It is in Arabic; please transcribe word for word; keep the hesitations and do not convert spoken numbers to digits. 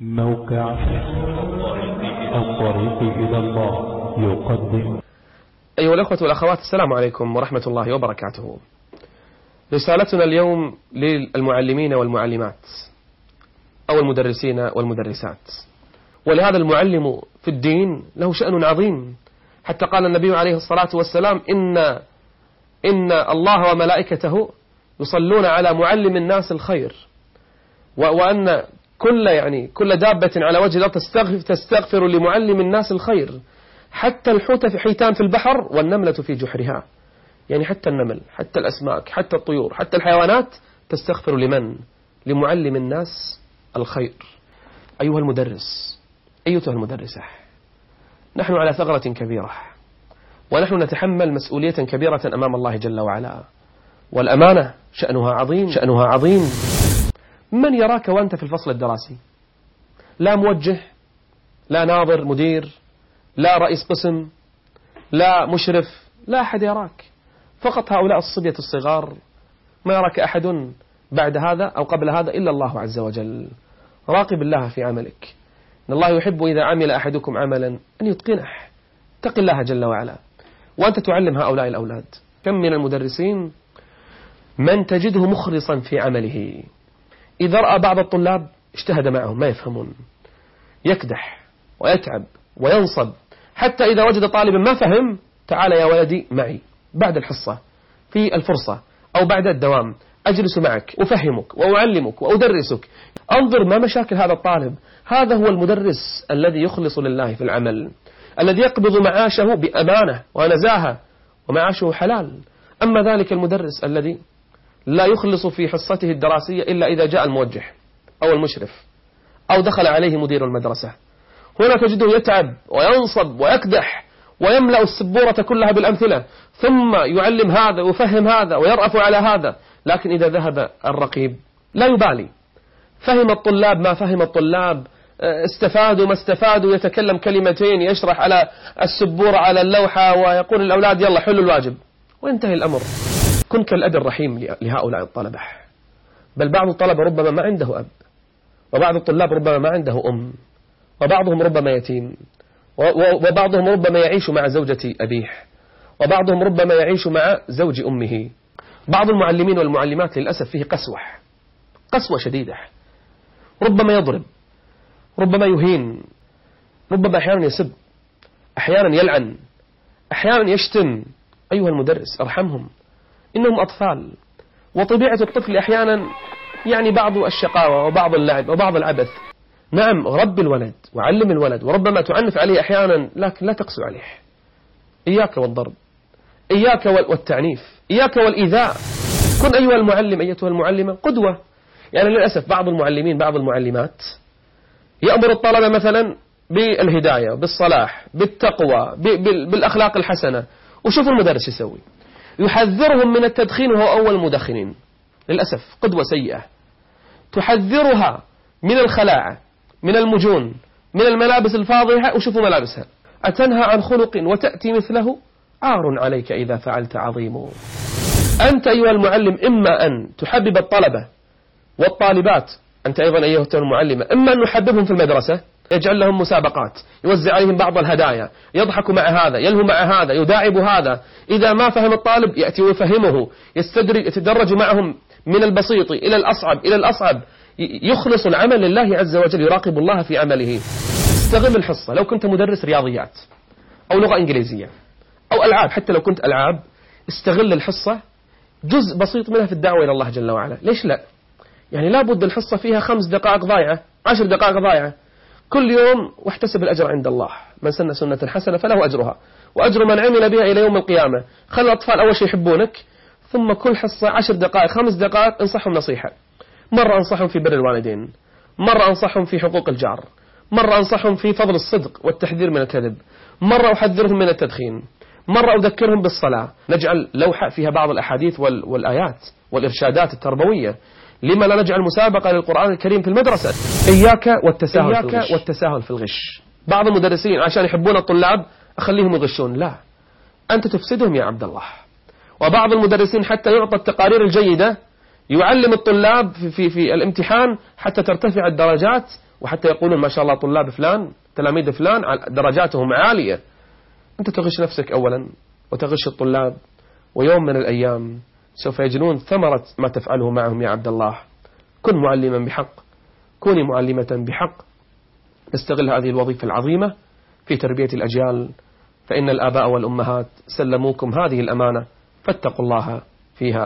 موقع الطريق إلى الله يقدم. أيها الأخوة والأخوات، السلام عليكم ورحمة الله وبركاته. رسالتنا اليوم للمعلمين والمعلمات أو المدرسين والمدرسات. ولهذا المعلم في الدين له شأن عظيم، حتى قال النبي عليه الصلاة والسلام إن إن الله وملائكته يصلون على معلم الناس الخير، وأن كل يعني كل دابة على وجه الأرض تستغفر, تستغفر لمعلم الناس الخير، حتى الحوت في حيتان في البحر والنملة في جحرها. يعني حتى النمل، حتى الأسماك، حتى الطيور، حتى الحيوانات تستغفر لمن؟ لمعلم الناس الخير. أيها المدرس، أيتها المدرسة، نحن على ثغرة كبيرة، ونحن نتحمل مسؤولية كبيرة أمام الله جل وعلا، والأمانة شأنها عظيم شأنها عظيم. من يراك وأنت في الفصل الدراسي؟ لا موجه، لا ناظر مدير، لا رئيس قسم، لا مشرف، لا أحد يراك، فقط هؤلاء الصبية الصغار. ما يراك أحد بعد هذا أو قبل هذا إلا الله عز وجل. راقب الله في عملك، إن الله يحب إذا عمل أحدكم عملا أن يتقنه. اتق الله جل وعلا وأنت تعلم هؤلاء الأولاد. كم من المدرسين من تجده مخلصا في عمله، إذا رأى بعض الطلاب اجتهد معهم ما يفهمون، يكدح ويتعب وينصب، حتى إذا وجد طالبا ما فهم، تعال يا ولدي معي بعد الحصة في الفرصة أو بعد الدوام، أجلس معك أفهمك وأعلمك وأدرسك، أنظر ما مشاكل هذا الطالب. هذا هو المدرس الذي يخلص لله في العمل، الذي يقبض معاشه بأمانة ونزاهة ومعاشه حلال. أما ذلك المدرس الذي لا يخلص في حصته الدراسية إلا إذا جاء الموجه أو المشرف أو دخل عليه مدير المدرسة، هنا تجده يتعب وينصب ويكدح ويملأ السبورة كلها بالأمثلة، ثم يعلم هذا ويفهم هذا ويرأف على هذا. لكن إذا ذهب الرقيب لا يبالي، فهم الطلاب ما فهم الطلاب، استفادوا ما استفادوا، يتكلم كلمتين، يشرح على السبورة على اللوحة ويقول للأولاد يلا حلوا الواجب وينتهي الأمر. كن كالأب الرحيم لهؤلاء الطلبة. بل بعض الطلبة ربما ما عنده أب، وبعض الطلاب ربما ما عنده أم، وبعضهم ربما يتيم، وبعضهم ربما يعيش مع زوجة أبيه، وبعضهم ربما يعيش مع زوج أمه. بعض المعلمين والمعلمات للأسف فيه قسوة قسوة شديدة، ربما يضرب، ربما يهين، ربما أحيانا يسب، أحيانا يلعن، أحيانا يشتم. أيها المدرس ارحمهم، إنهم أطفال، وطبيعة الطفل أحيانا يعني بعض الشقاوة وبعض اللعب وبعض العبث. نعم رب الولد وعلم الولد، وربما تعنف عليه أحيانا، لكن لا تقسو عليه. إياك والضرب، إياك والتعنيف، إياك والإيذاء. كن أيها المعلم أيتها المعلمة قدوة. يعني للأسف بعض المعلمين بعض المعلمات يأمر الطلبة مثلا بالهداية، بالصلاح، بالتقوى، بالأخلاق الحسنة، وشوفوا المدرس يسوي، يحذرهم من التدخين وهو أول مدخنين. للأسف قدوة سيئة. تحذرها من الخلاعة، من المجون، من الملابس الفاضحة، وشوفوا ملابسها. أتنهى عن خلق وتأتي مثله، عار عليك إذا فعلت عظيم. أنت أيها المعلم إما أن تحبب الطلبة والطالبات، أنت أيضا أيها المعلمة إما أن نحببهم في المدرسة، يجعل لهم مسابقات، يوزع عليهم بعض الهدايا، يضحك مع هذا، يلهو مع هذا، يداعب هذا. إذا ما فهم الطالب يأتي ويفهمه، يستدرج يتدرج معهم من البسيط إلى الأصعب إلى الأصعب، يخلص العمل لله عز وجل، يراقب الله في عمله. استغل الحصة. لو كنت مدرس رياضيات أو لغة إنجليزية أو ألعاب، حتى لو كنت ألعاب، استغل الحصة جزء بسيط منها في الدعوة إلى الله جل وعلا. ليش لا؟ يعني لابد الحصة فيها خمس دقائق ضايعة، عشر دقائق ضايعة كل يوم، واحتسب الأجر عند الله. من سن سنة حسنة فله أجرها وأجر من عمل بها إلى يوم القيامة. خلي الأطفال أول شيء يحبونك، ثم كل حصة عشر دقائق خمس دقائق انصحهم نصيحة. مرة أنصحهم في بر الوالدين، مرة أنصحهم في حقوق الجار، مرة أنصحهم في فضل الصدق والتحذير من الكذب، مرة أحذرهم من التدخين، مرة أذكرهم بالصلاة. نجعل لوحة فيها بعض الأحاديث والآيات والإرشادات التربوية. لما لا نجعل مسابقة للقرآن الكريم في المدرسة؟ إياك والتساهل, إياك في, الغش. والتساهل في الغش. بعض المدرسين عشان يحبون الطلاب أخليهم يغشون، لا، أنت تفسدهم يا عبد الله. وبعض المدرسين حتى يعطى التقارير الجيدة يعلم الطلاب في, في, في الامتحان حتى ترتفع الدرجات وحتى يقولون ما شاء الله طلاب فلان تلاميذ فلان درجاتهم عالية. أنت تغش نفسك أولا وتغش الطلاب، ويوم من الأيام سوف يجنون ثمرة ما تفعله معهم. يا عبد الله كن معلما بحق، كوني معلمة بحق، استغل هذه الوظيفة العظيمة في تربية الأجيال، فإن الآباء والأمهات سلموكم هذه الأمانة، فاتقوا الله فيها.